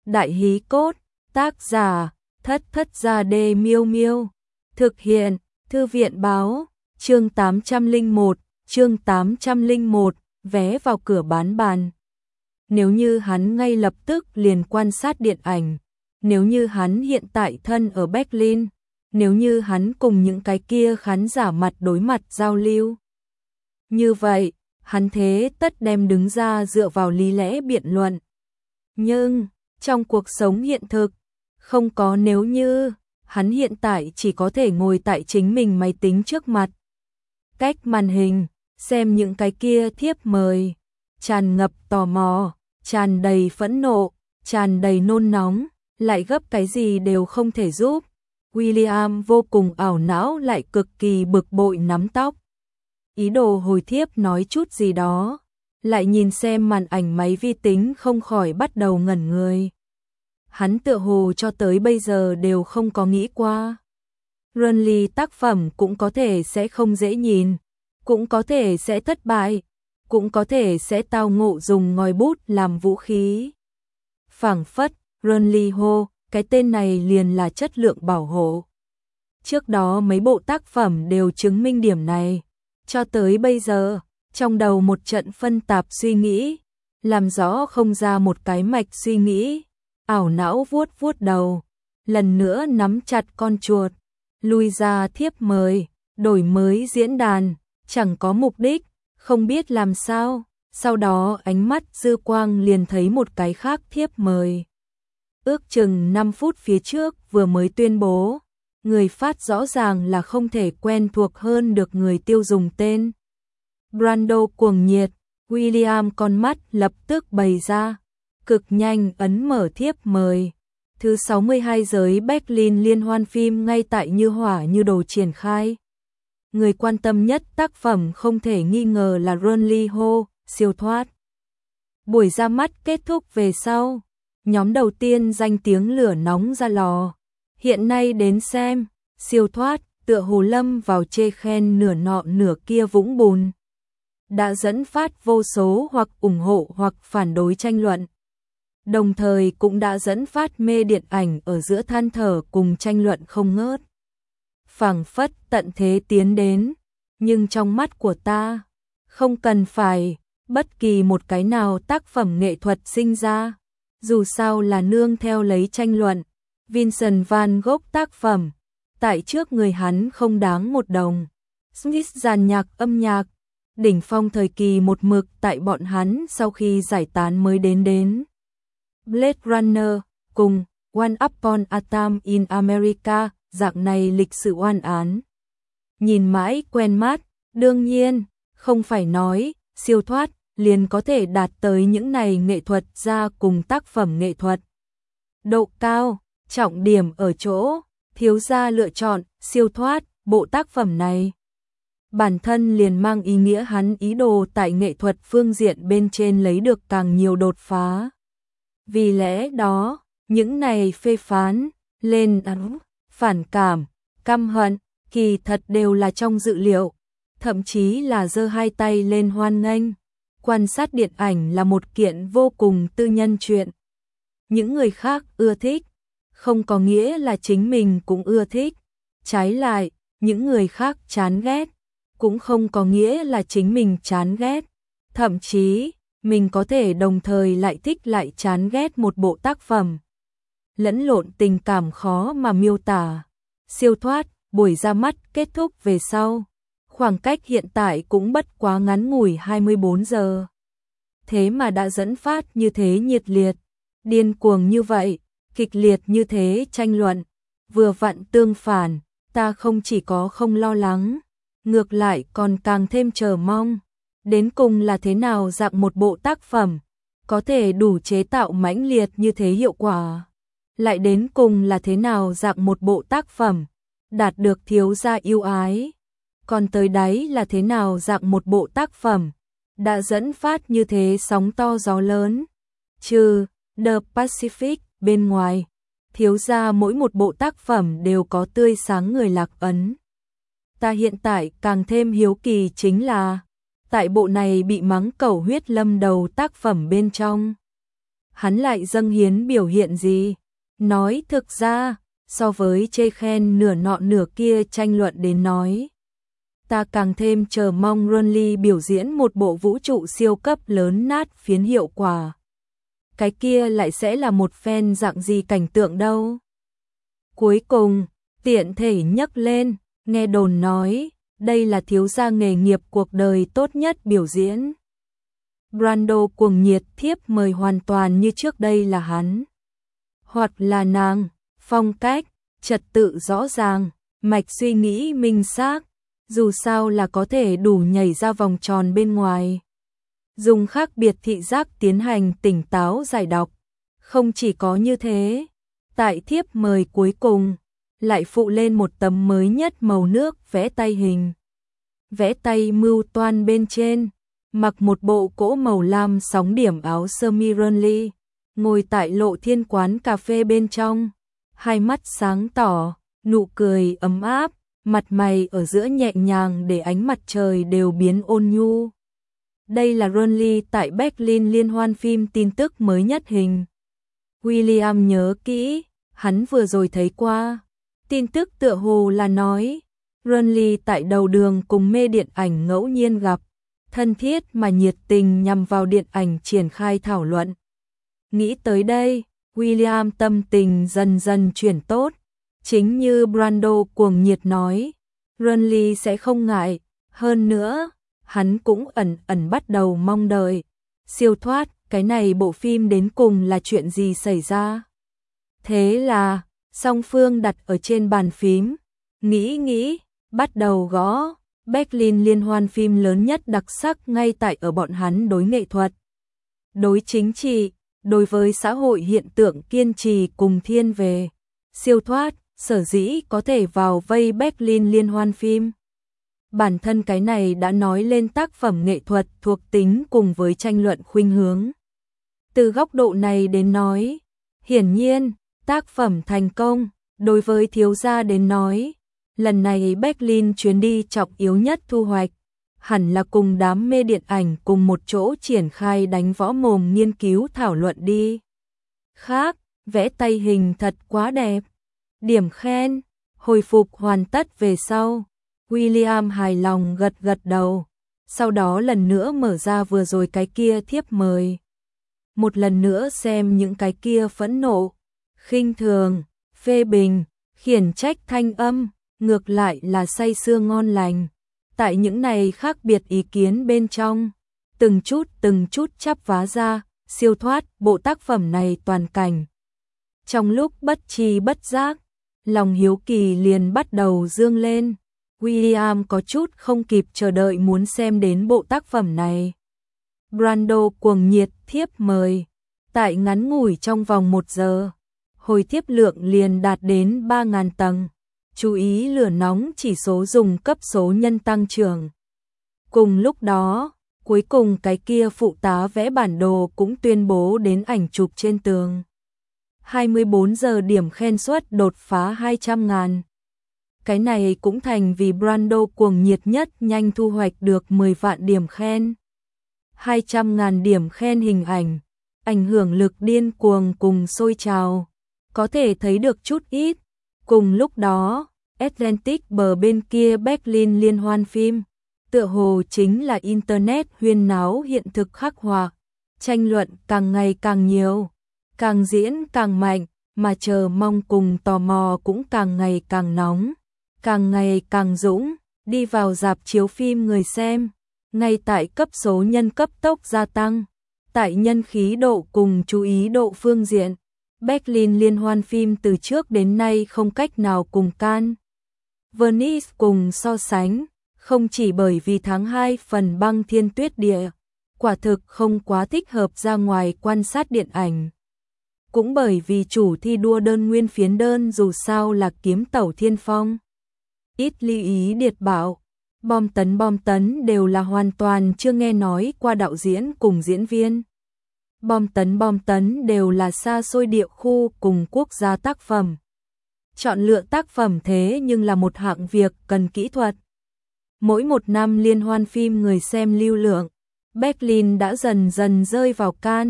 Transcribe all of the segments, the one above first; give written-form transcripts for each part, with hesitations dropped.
Đại hí cốt, tác giả, Thất Thất Gia Đê Miêu Miêu. Thực hiện, Thư viện báo, chương 801, vé vào cửa bán bàn. Nếu như hắn ngay lập tức liền quan sát điện ảnh, nếu như hắn hiện tại thân ở Berlin, nếu như hắn cùng những cái kia khán giả mặt đối mặt giao lưu. Như vậy, hắn thế tất đem đứng ra dựa vào lý lẽ biện luận. Nhưng, trong cuộc sống hiện thực, không có nếu như, hắn hiện tại chỉ có thể ngồi tại chính mình máy tính trước mặt. Cách màn hình, xem những cái kia thiếp mời, tràn ngập tò mò, tràn đầy phẫn nộ, tràn đầy nôn nóng, lại gấp cái gì đều không thể giúp. William vô cùng ảo não lại cực kỳ bực bội nắm tóc. Ý đồ hồi thiếp nói chút gì đó, lại nhìn xem màn ảnh máy vi tính không khỏi bắt đầu ngẩn người. Hắn tựa hồ cho tới bây giờ đều không có nghĩ qua. Runly tác phẩm cũng có thể sẽ không dễ nhìn, cũng có thể sẽ thất bại, cũng có thể sẽ tao ngộ dùng ngòi bút làm vũ khí. Phảng phất, Runly hô, cái tên này liền là chất lượng bảo hộ. Trước đó mấy bộ tác phẩm đều chứng minh điểm này. Cho tới bây giờ, trong đầu một trận phân tạp suy nghĩ, làm rõ không ra một cái mạch suy nghĩ, ảo não vuốt vuốt đầu, lần nữa nắm chặt con chuột, lui ra thiếp mời, đổi mới diễn đàn, chẳng có mục đích, không biết làm sao, sau đó ánh mắt dư quang liền thấy một cái khác thiếp mời. Ước chừng 5 phút phía trước vừa mới tuyên bố, người phát rõ ràng là không thể quen thuộc hơn được người tiêu dùng tên. Brando cuồng nhiệt, William con mắt lập tức bày ra, cực nhanh ấn mở thiếp mời. Thứ 62 giới Berlin liên hoan phim ngay tại như hỏa như đồ triển khai. Người quan tâm nhất tác phẩm không thể nghi ngờ là Runly Ho, siêu thoát. Buổi ra mắt kết thúc về sau, nhóm đầu tiên danh tiếng lửa nóng ra lò. Hiện nay đến xem, siêu thoát, tựa hồ lâm vào chê khen nửa nọ nửa kia vũng bùn. Đã dẫn phát vô số hoặc ủng hộ hoặc phản đối tranh luận. Đồng thời cũng đã dẫn phát mê điện ảnh ở giữa than thở cùng tranh luận không ngớt. Phảng phất tận thế tiến đến, nhưng trong mắt của ta, không cần phải bất kỳ một cái nào tác phẩm nghệ thuật sinh ra, dù sao là nương theo lấy tranh luận. Vincent van Gogh tác phẩm, tại trước người hắn không đáng một đồng. Smith giàn nhạc âm nhạc, đỉnh phong thời kỳ một mực tại bọn hắn sau khi giải tán mới đến. Blade Runner, cùng One Upon a Time in America, dạng này lịch sử oan án. Nhìn mãi quen mắt, đương nhiên, không phải nói, siêu thoát, liền có thể đạt tới những này nghệ thuật ra cùng tác phẩm nghệ thuật. Độ cao. Trọng điểm ở chỗ, thiếu gia lựa chọn, siêu thoát, bộ tác phẩm này. Bản thân liền mang ý nghĩa hắn ý đồ tại nghệ thuật phương diện bên trên lấy được càng nhiều đột phá. Vì lẽ đó, những này phê phán, lên án, phản cảm, căm hận, kỳ thật đều là trong dự liệu, thậm chí là giơ hai tay lên hoan nghênh. Quan sát điện ảnh là một kiện vô cùng tư nhân chuyện. Những người khác ưa thích, không có nghĩa là chính mình cũng ưa thích. Trái lại, những người khác chán ghét, cũng không có nghĩa là chính mình chán ghét. Thậm chí, mình có thể đồng thời lại thích lại chán ghét một bộ tác phẩm. Lẫn lộn tình cảm khó mà miêu tả. Siêu thoát, buổi ra mắt kết thúc về sau. Khoảng cách hiện tại cũng bất quá ngắn ngủi 24 giờ. Thế mà đã dẫn phát như thế nhiệt liệt, điên cuồng như vậy. Kịch liệt như thế tranh luận, vừa vặn tương phản, ta không chỉ có không lo lắng, ngược lại còn càng thêm chờ mong. Đến cùng là thế nào dạng một bộ tác phẩm, có thể đủ chế tạo mãnh liệt như thế hiệu quả. Lại đến cùng là thế nào dạng một bộ tác phẩm, đạt được thiếu gia yêu ái. Còn tới đáy là thế nào dạng một bộ tác phẩm, đã dẫn phát như thế sóng to gió lớn. Trừ The Pacific bên ngoài, thiếu gia mỗi một bộ tác phẩm đều có tươi sáng người lạc ấn. Ta hiện tại càng thêm hiếu kỳ chính là, tại bộ này bị mắng cẩu huyết lâm đầu tác phẩm bên trong, hắn lại dâng hiến biểu hiện gì? Nói thực ra, so với chê khen nửa nọ nửa kia tranh luận đến nói, ta càng thêm chờ mong Runley biểu diễn một bộ vũ trụ siêu cấp lớn nát phiến hiệu quả. Cái kia lại sẽ là một fan dạng gì cảnh tượng đâu. Cuối cùng, tiện thể nhắc lên, nghe đồn nói, đây là thiếu gia nghề nghiệp cuộc đời tốt nhất biểu diễn. Brando cuồng nhiệt thiếp mời hoàn toàn như trước đây là hắn. Hoặc là nàng, phong cách, trật tự rõ ràng, mạch suy nghĩ minh xác, dù sao là có thể đủ nhảy ra vòng tròn bên ngoài. Dùng khác biệt thị giác tiến hành tỉnh táo giải đọc. Không chỉ có như thế, tại thiếp mời cuối cùng, lại phụ lên một tấm mới nhất màu nước vẽ tay hình. Vẽ tay mưu toan bên trên, mặc một bộ cỗ màu lam sóng điểm áo sơ mi Runley, ngồi tại Lộ Thiên quán cà phê bên trong, hai mắt sáng tỏ, nụ cười ấm áp, mặt mày ở giữa nhẹ nhàng để ánh mặt trời đều biến ôn nhu. Đây là Runley tại Berlin liên hoan phim tin tức mới nhất hình. William nhớ kỹ, hắn vừa rồi thấy qua. Tin tức tựa hồ là nói, Runley tại đầu đường cùng mê điện ảnh ngẫu nhiên gặp, thân thiết mà nhiệt tình nhằm vào điện ảnh triển khai thảo luận. Nghĩ tới đây, William tâm tình dần dần chuyển tốt. Chính như Brando cuồng nhiệt nói, Runley sẽ không ngại, hơn nữa, hắn cũng ẩn ẩn bắt đầu mong đợi. Siêu thoát, cái này bộ phim đến cùng là chuyện gì xảy ra? Thế là, song phương đặt ở trên bàn phím, nghĩ, bắt đầu gõ. Berlin liên hoan phim lớn nhất đặc sắc ngay tại ở bọn hắn đối nghệ thuật, đối chính trị, đối với xã hội hiện tượng kiên trì cùng thiên về. Siêu thoát, sở dĩ có thể vào vây Berlin liên hoan phim. Bản thân cái này đã nói lên tác phẩm nghệ thuật thuộc tính cùng với tranh luận khuynh hướng. Từ góc độ này đến nói, hiển nhiên, tác phẩm thành công, đối với thiếu gia đến nói, lần này Berlin chuyến đi trọng yếu nhất thu hoạch, hẳn là cùng đám mê điện ảnh cùng một chỗ triển khai đánh võ mồm nghiên cứu thảo luận đi. Khác, vẽ tay hình thật quá đẹp. Điểm khen, hồi phục hoàn tất về sau. William hài lòng gật gật đầu, sau đó lần nữa mở ra vừa rồi cái kia thiếp mời. Một lần nữa xem những cái kia phẫn nộ, khinh thường, phê bình, khiển trách thanh âm, ngược lại là say sưa ngon lành. Tại những này khác biệt ý kiến bên trong, từng chút chắp vá ra, siêu thoát bộ tác phẩm này toàn cảnh. Trong lúc bất tri bất giác, lòng hiếu kỳ liền bắt đầu dương lên. William có chút không kịp chờ đợi muốn xem đến bộ tác phẩm này. Brando cuồng nhiệt thiếp mời. Tại ngắn ngủi trong vòng 1 giờ, hồi thiếp lượng liền đạt đến 3.000 tầng. Chú ý lửa nóng chỉ số dùng cấp số nhân tăng trưởng. Cùng lúc đó, cuối cùng cái kia phụ tá vẽ bản đồ cũng tuyên bố đến ảnh chụp trên tường. 24 giờ điểm khen suất đột phá 200.000. Cái này cũng thành vì Brando cuồng nhiệt nhất nhanh thu hoạch được 10 vạn điểm khen. 200.000 điểm khen hình ảnh, ảnh hưởng lực điên cuồng cùng sôi trào, có thể thấy được chút ít. Cùng lúc đó, Atlantic bờ bên kia Berlin liên hoan phim, tựa hồ chính là Internet huyên náo hiện thực khắc họa, tranh luận càng ngày càng nhiều, càng diễn càng mạnh, mà chờ mong cùng tò mò cũng càng ngày càng nóng, càng ngày càng dũng, đi vào rạp chiếu phim người xem, ngay tại cấp số nhân cấp tốc gia tăng, tại nhân khí độ cùng chú ý độ phương diện. Berlin liên hoan phim từ trước đến nay không cách nào cùng Cannes, Venice cùng so sánh, không chỉ bởi vì tháng 2 phần băng thiên tuyết địa, quả thực không quá thích hợp ra ngoài quan sát điện ảnh. Cũng bởi vì chủ thi đua đơn nguyên phiến đơn dù sao là Kiếm Tẩu Thiên Phong. Ít lưu ý điệt bảo, bom tấn đều là hoàn toàn chưa nghe nói qua đạo diễn cùng diễn viên. Bom tấn đều là xa xôi địa khu cùng quốc gia tác phẩm. Chọn lựa tác phẩm thế nhưng là một hạng việc cần kỹ thuật. Mỗi một năm liên hoan phim người xem lưu lượng, Berlin đã dần dần rơi vào Cannes,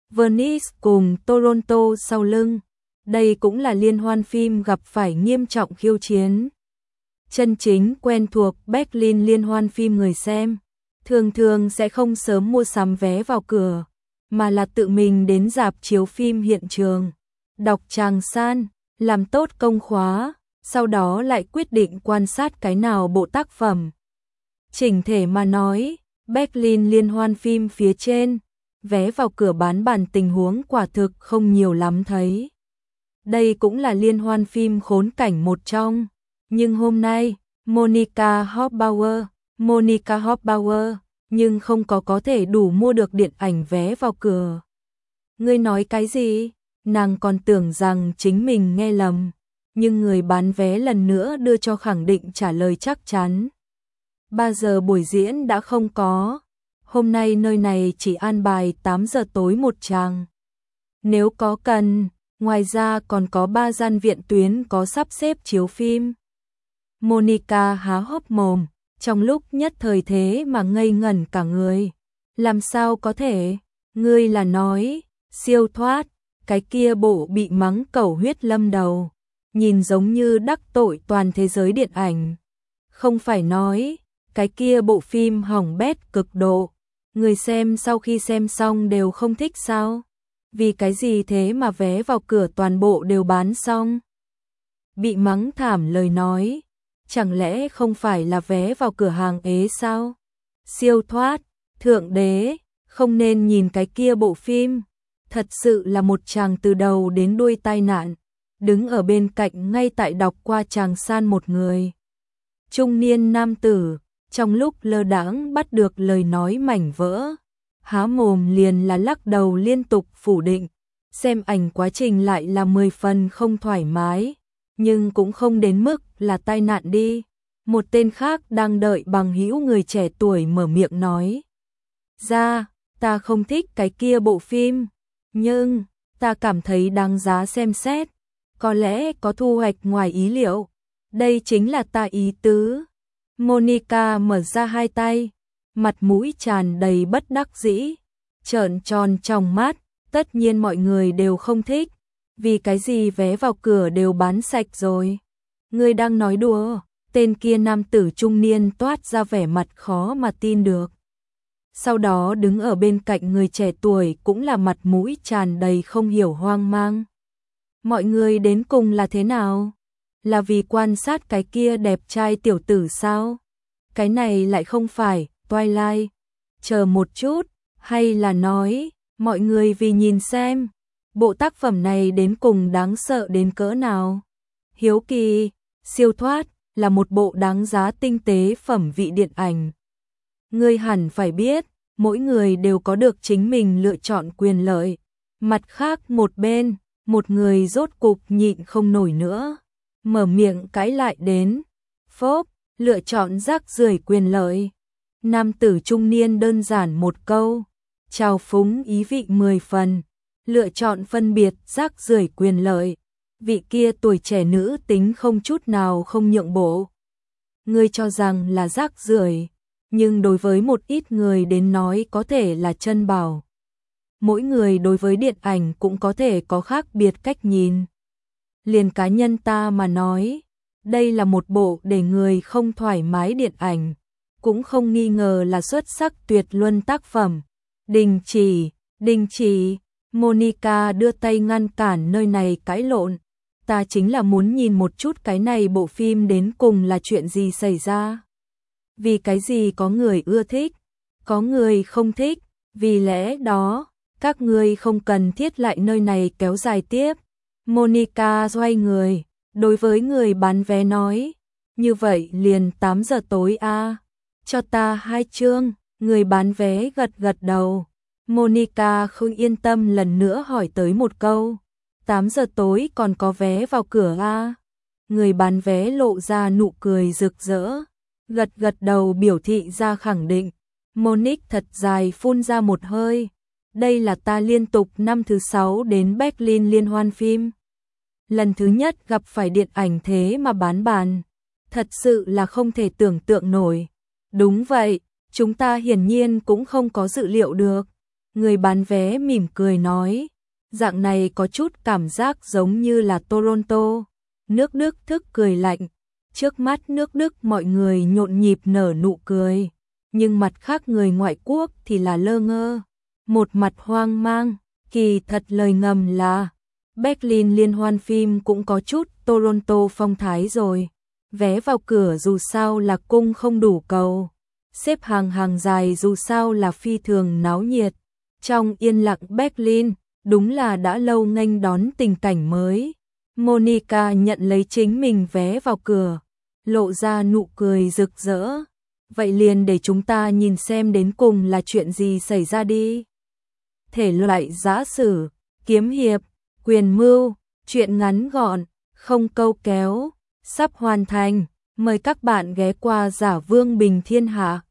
Venice cùng Toronto sau lưng. Đây cũng là liên hoan phim gặp phải nghiêm trọng khiêu chiến. Chân chính quen thuộc Berlin liên hoan phim người xem, thường thường sẽ không sớm mua sắm vé vào cửa, mà là tự mình đến rạp chiếu phim hiện trường, đọc tràng san, làm tốt công khóa, sau đó lại quyết định quan sát cái nào bộ tác phẩm. Chỉnh thể mà nói, Berlin liên hoan phim phía trên, vé vào cửa bán bàn tình huống quả thực không nhiều lắm thấy. Đây cũng là liên hoan phim khốn cảnh một trong. Nhưng hôm nay, Monica Hoffbauer, nhưng không có thể đủ mua được điện ảnh vé vào cửa. Ngươi nói cái gì? Nàng còn tưởng rằng chính mình nghe lầm, nhưng người bán vé lần nữa đưa cho khẳng định trả lời chắc chắn. 3 giờ buổi diễn đã không có, hôm nay nơi này chỉ an bài 8 giờ tối một tràng. Nếu có cần, ngoài ra còn có 3 gian viện tuyến có sắp xếp chiếu phim. Monica há hốc mồm, trong lúc nhất thời thế mà ngây ngẩn cả người. Làm sao có thể? Ngươi là nói, siêu thoát, cái kia bộ bị mắng cẩu huyết lâm đầu, nhìn giống như đắc tội toàn thế giới điện ảnh. Không phải nói, cái kia bộ phim hỏng bét cực độ, người xem sau khi xem xong đều không thích sao? Vì cái gì thế mà vé vào cửa toàn bộ đều bán xong? Bị mắng thảm lời nói, chẳng lẽ không phải là vé vào cửa hàng ế sao? Siêu thoát, thượng đế, không nên nhìn cái kia bộ phim. Thật sự là một chàng từ đầu đến đuôi tai nạn. Đứng ở bên cạnh ngay tại đọc qua tràng san một người. Trung niên nam tử, trong lúc lơ đãng bắt được lời nói mảnh vỡ. Há mồm liền là lắc đầu liên tục phủ định. Xem ảnh quá trình lại là 10 phần không thoải mái. Nhưng cũng không đến mức là tai nạn đi. Một tên khác đang đợi bằng hữu người trẻ tuổi mở miệng nói. Ra, ta không thích cái kia bộ phim. Nhưng, ta cảm thấy đáng giá xem xét. Có lẽ có thu hoạch ngoài ý liệu. Đây chính là ta ý tứ. Monica mở ra hai tay. Mặt mũi tràn đầy bất đắc dĩ. Trợn tròn trong mắt. Tất nhiên mọi người đều không thích. Vì cái gì vé vào cửa đều bán sạch rồi. Ngươi đang nói đùa. Tên kia nam tử trung niên toát ra vẻ mặt khó mà tin được. Sau đó đứng ở bên cạnh người trẻ tuổi cũng là mặt mũi tràn đầy không hiểu hoang mang. Mọi người đến cùng là thế nào? Là vì quan sát cái kia đẹp trai tiểu tử sao? Cái này lại không phải Twilight. Chờ một chút, hay là nói, mọi người vì nhìn xem, bộ tác phẩm này đến cùng đáng sợ đến cỡ nào? Hiếu kỳ, siêu thoát, là một bộ đáng giá tinh tế phẩm vị điện ảnh. Ngươi hẳn phải biết, mỗi người đều có được chính mình lựa chọn quyền lợi. Mặt khác một bên, một người rốt cục nhịn không nổi nữa. Mở miệng cãi lại đến. Phốp, lựa chọn rác rưởi quyền lợi. Nam tử trung niên đơn giản một câu. Trào phúng ý vị 10 phần. Lựa chọn phân biệt rác rưởi quyền lợi. Vị kia tuổi trẻ nữ tính không chút nào không nhượng bộ. Ngươi cho rằng là rác rưởi, nhưng đối với một ít người đến nói có thể là chân bảo. Mỗi người đối với điện ảnh cũng có thể có khác biệt cách nhìn. Liền cá nhân ta mà nói, đây là một bộ để người không thoải mái điện ảnh, cũng không nghi ngờ là xuất sắc tuyệt luân tác phẩm. Đình chỉ, Monica đưa tay ngăn cản nơi này cãi lộn. Ta chính là muốn nhìn một chút cái này bộ phim đến cùng là chuyện gì xảy ra. Vì cái gì có người ưa thích, có người không thích, vì lẽ đó, các ngươi không cần thiết lại nơi này kéo dài tiếp. Monica xoay người, đối với người bán vé nói, như vậy liền 8 giờ tối a, cho ta 2 chương. Người bán vé gật gật đầu. Monica không yên tâm lần nữa hỏi tới một câu. 8 giờ tối còn có vé vào cửa a? Người bán vé lộ ra nụ cười rực rỡ, gật gật đầu biểu thị ra khẳng định. Monique thật dài phun ra một hơi. Đây là ta liên tục năm thứ 6 đến Berlin liên hoan phim. Lần thứ nhất gặp phải điện ảnh thế mà bán bàn. Thật sự là không thể tưởng tượng nổi. Đúng vậy, chúng ta hiển nhiên cũng không có dự liệu được. Người bán vé mỉm cười nói, dạng này có chút cảm giác giống như là Toronto. Nước Đức thức cười lạnh, trước mắt nước Đức mọi người nhộn nhịp nở nụ cười, nhưng mặt khác người ngoại quốc thì là lơ ngơ, một mặt hoang mang, kỳ thật lời ngầm là Berlin liên hoan phim cũng có chút Toronto phong thái rồi. Vé vào cửa dù sao là cung không đủ cầu, xếp hàng dài dù sao là phi thường náo nhiệt. Trong yên lặng Berlin, đúng là đã lâu nghênh đón tình cảnh mới. Monica nhận lấy chính mình vé vào cửa, lộ ra nụ cười rực rỡ. Vậy liền để chúng ta nhìn xem đến cùng là chuyện gì xảy ra đi. Thể loại giã sử, kiếm hiệp, quyền mưu, truyện ngắn gọn, không câu kéo, sắp hoàn thành. Mời các bạn ghé qua Giả Vương Bình Thiên Hạ.